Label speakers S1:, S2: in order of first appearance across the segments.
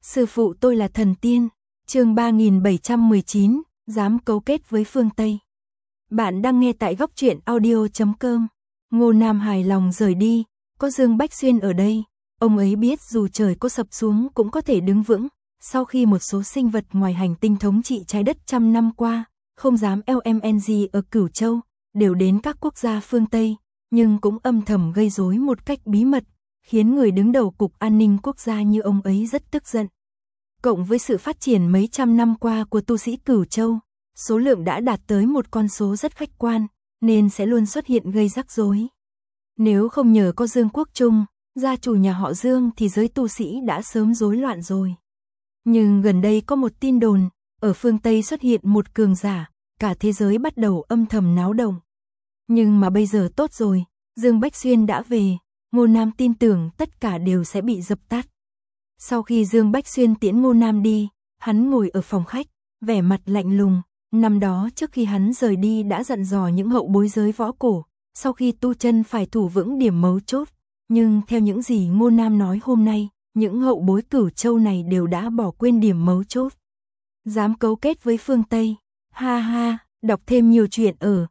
S1: Sư phụ tôi là thần tiên. Chương 3719, dám cấu kết với phương Tây. Bạn đang nghe tại góc truyện audio.com. Ngô Nam hài lòng rời đi, có Dương Bách Xuyên ở đây, ông ấy biết dù trời có sập xuống cũng có thể đứng vững. Sau khi một số sinh vật ngoài hành tinh thống trị trái đất trăm năm qua, không dám LMNG ở Cửu Châu, đều đến các quốc gia phương Tây, nhưng cũng âm thầm gây rối một cách bí mật, khiến người đứng đầu Cục An ninh Quốc gia như ông ấy rất tức giận. Cộng với sự phát triển mấy trăm năm qua của tu sĩ Cửu Châu, số lượng đã đạt tới một con số rất khách quan, nên sẽ luôn xuất hiện gây rắc rối. Nếu không nhờ có Dương Quốc Trung, gia chủ nhà họ Dương thì giới tu sĩ đã sớm rối loạn rồi. Nhưng gần đây có một tin đồn, ở phương Tây xuất hiện một cường giả, cả thế giới bắt đầu âm thầm náo động. Nhưng mà bây giờ tốt rồi, Dương Bách Xuyên đã về, Ngô Nam tin tưởng tất cả đều sẽ bị dập tắt. Sau khi Dương Bách Xuyên tiễn Ngô Nam đi, hắn ngồi ở phòng khách, vẻ mặt lạnh lùng. Năm đó trước khi hắn rời đi đã dặn dò những hậu bối giới võ cổ, sau khi tu chân phải thủ vững điểm mấu chốt. Nhưng theo những gì Ngô Nam nói hôm nay, những hậu bối Cửu Châu này đều đã bỏ quên điểm mấu chốt. Dám cấu kết với phương Tây. Ha ha, đọc thêm nhiều chuyện ở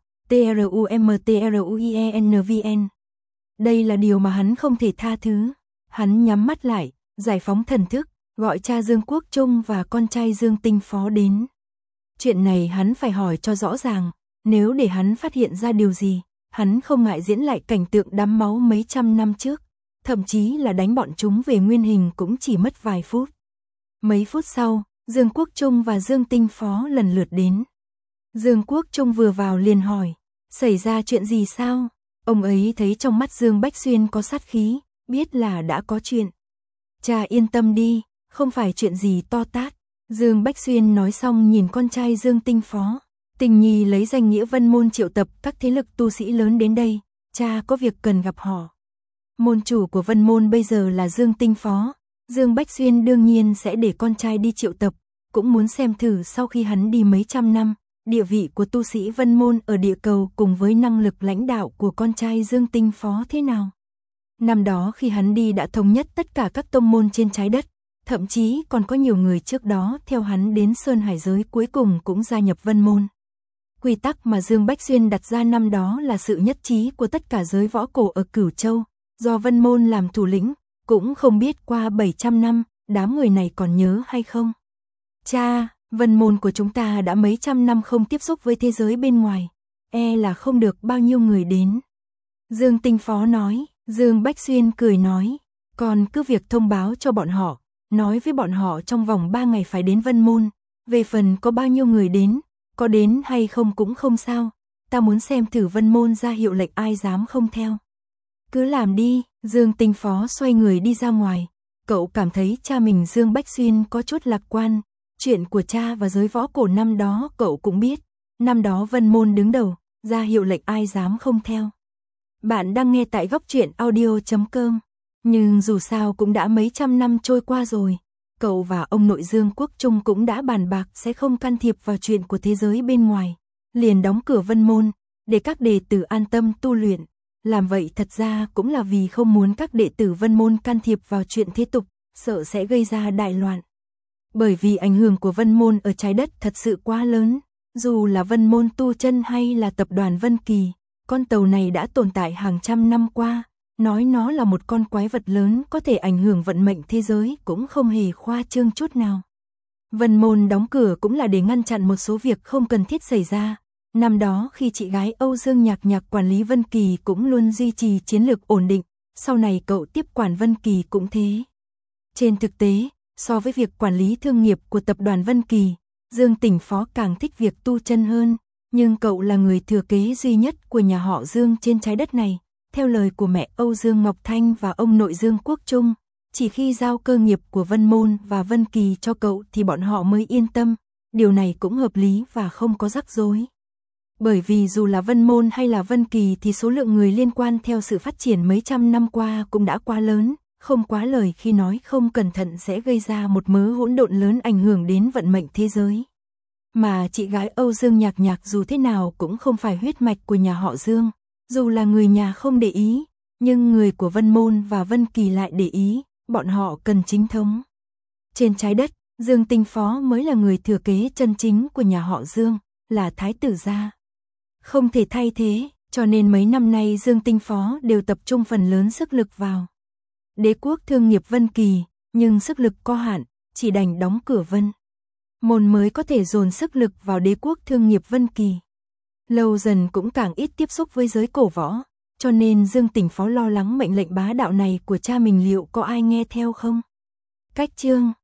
S1: trumtruenvn. Đây là điều mà hắn không thể tha thứ. Hắn nhắm mắt lại, giải phóng thần thức, gọi cha Dương Quốc Trung và con trai Dương Tinh Phó đến. Chuyện này hắn phải hỏi cho rõ ràng, nếu để hắn phát hiện ra điều gì, hắn không ngại diễn lại cảnh tượng đẫm máu mấy trăm năm trước, thậm chí là đánh bọn chúng về nguyên hình cũng chỉ mất vài phút. Mấy phút sau, Dương Quốc Trung và Dương Tinh Phó lần lượt đến. Dương Quốc Trung vừa vào liền hỏi, xảy ra chuyện gì sao? Ông ấy thấy trong mắt Dương Bách Xuyên có sát khí, biết là đã có chuyện. Cha yên tâm đi, không phải chuyện gì to tát. Dương Bách Xuyên nói xong nhìn con trai Dương Tinh Phó. Tình Nhi lấy danh nghĩa Vân Môn triệu tập các thế lực tu sĩ lớn đến đây, cha có việc cần gặp họ. Môn chủ của Vân Môn bây giờ là Dương Tinh Phó, Dương Bách Xuyên đương nhiên sẽ để con trai đi triệu tập, cũng muốn xem thử sau khi hắn đi mấy trăm năm, địa vị của tu sĩ Vân Môn ở địa cầu cùng với năng lực lãnh đạo của con trai Dương Tinh Phó thế nào. Năm đó khi hắn đi đã thống nhất tất cả các tông môn trên trái đất, thậm chí còn có nhiều người trước đó theo hắn đến Sơn Hải giới cuối cùng cũng gia nhập Vân Môn. Quy tắc mà Dương Bách Xuyên đặt ra năm đó là sự nhất trí của tất cả giới võ cổ ở Cửu Châu, do Vân Môn làm thủ lĩnh, cũng không biết qua 700 năm, đám người này còn nhớ hay không. Cha, Vân Môn của chúng ta đã mấy trăm năm không tiếp xúc với thế giới bên ngoài, là không được bao nhiêu người đến. Dương Tinh Phó nói. Dương Bách Xuyên cười nói, còn cứ việc thông báo cho bọn họ, nói với bọn họ trong vòng 3 ngày phải đến Vân Môn, về phần có bao nhiêu người đến, có đến hay không cũng không sao, ta muốn xem thử Vân Môn ra hiệu lệnh ai dám không theo. Cứ làm đi, Dương Tinh Phó xoay người đi ra ngoài, cậu cảm thấy cha mình Dương Bách Xuyên có chút lạc quan, chuyện của cha và giới võ cổ năm đó cậu cũng biết, năm đó Vân Môn đứng đầu, ra hiệu lệnh ai dám không theo. Bạn đang nghe tại góc truyện audio.com. Nhưng dù sao cũng đã mấy trăm năm trôi qua rồi, cậu và ông nội Dương Quốc Trung cũng đã bàn bạc sẽ không can thiệp vào chuyện của thế giới bên ngoài, liền đóng cửa Vân Môn, để các đệ tử an tâm tu luyện. Làm vậy thật ra cũng là vì không muốn các đệ tử Vân Môn can thiệp vào chuyện thế tục, sợ sẽ gây ra đại loạn. Bởi vì ảnh hưởng của Vân Môn ở trái đất thật sự quá lớn, dù là Vân Môn tu chân hay là tập đoàn Vân Kỳ. Con tàu này đã tồn tại hàng trăm năm qua, nói nó là một con quái vật lớn có thể ảnh hưởng vận mệnh thế giới cũng không hề khoa trương chút nào. Vân Môn đóng cửa cũng là để ngăn chặn một số việc không cần thiết xảy ra. Năm đó khi chị gái Âu Dương Nhạc Nhạc quản lý Vân Kỳ cũng luôn duy trì chiến lược ổn định, sau này cậu tiếp quản Vân Kỳ cũng thế. Trên thực tế, so với việc quản lý thương nghiệp của tập đoàn Vân Kỳ, Dương Tinh Phó càng thích việc tu chân hơn. Nhưng cậu là người thừa kế duy nhất của nhà họ Dương trên trái đất này, theo lời của mẹ Âu Dương Ngọc Thanh và ông nội Dương Quốc Trung, chỉ khi giao cơ nghiệp của Vân Môn và Vân Kỳ cho cậu thì bọn họ mới yên tâm, điều này cũng hợp lý và không có rắc rối. Bởi vì dù là Vân Môn hay là Vân Kỳ thì số lượng người liên quan theo sự phát triển mấy trăm năm qua cũng đã quá lớn, không quá lời khi nói không cẩn thận sẽ gây ra một mớ hỗn độn lớn ảnh hưởng đến vận mệnh thế giới. Mà chị gái Âu Dương Nhạc Nhạc dù thế nào cũng không phải huyết mạch của nhà họ Dương, dù là người nhà không để ý, nhưng người của Vân Môn và Vân Kỳ lại để ý, bọn họ cần chính thống. Trên trái đất, Dương Tinh Phó mới là người thừa kế chân chính của nhà họ Dương, là thái tử gia. Không thể thay thế, cho nên mấy năm nay Dương Tinh Phó đều tập trung phần lớn sức lực vào Đế quốc thương nghiệp Vân Kỳ, nhưng sức lực có hạn, chỉ đành đóng cửa Vân Môn mới có thể dồn sức lực vào Đế quốc thương nghiệp Vân Kỳ. Lâu dần cũng càng ít tiếp xúc với giới cổ võ, cho nên Dương Tinh Phó lo lắng mệnh lệnh bá đạo này của cha mình liệu có ai nghe theo không. Cách chương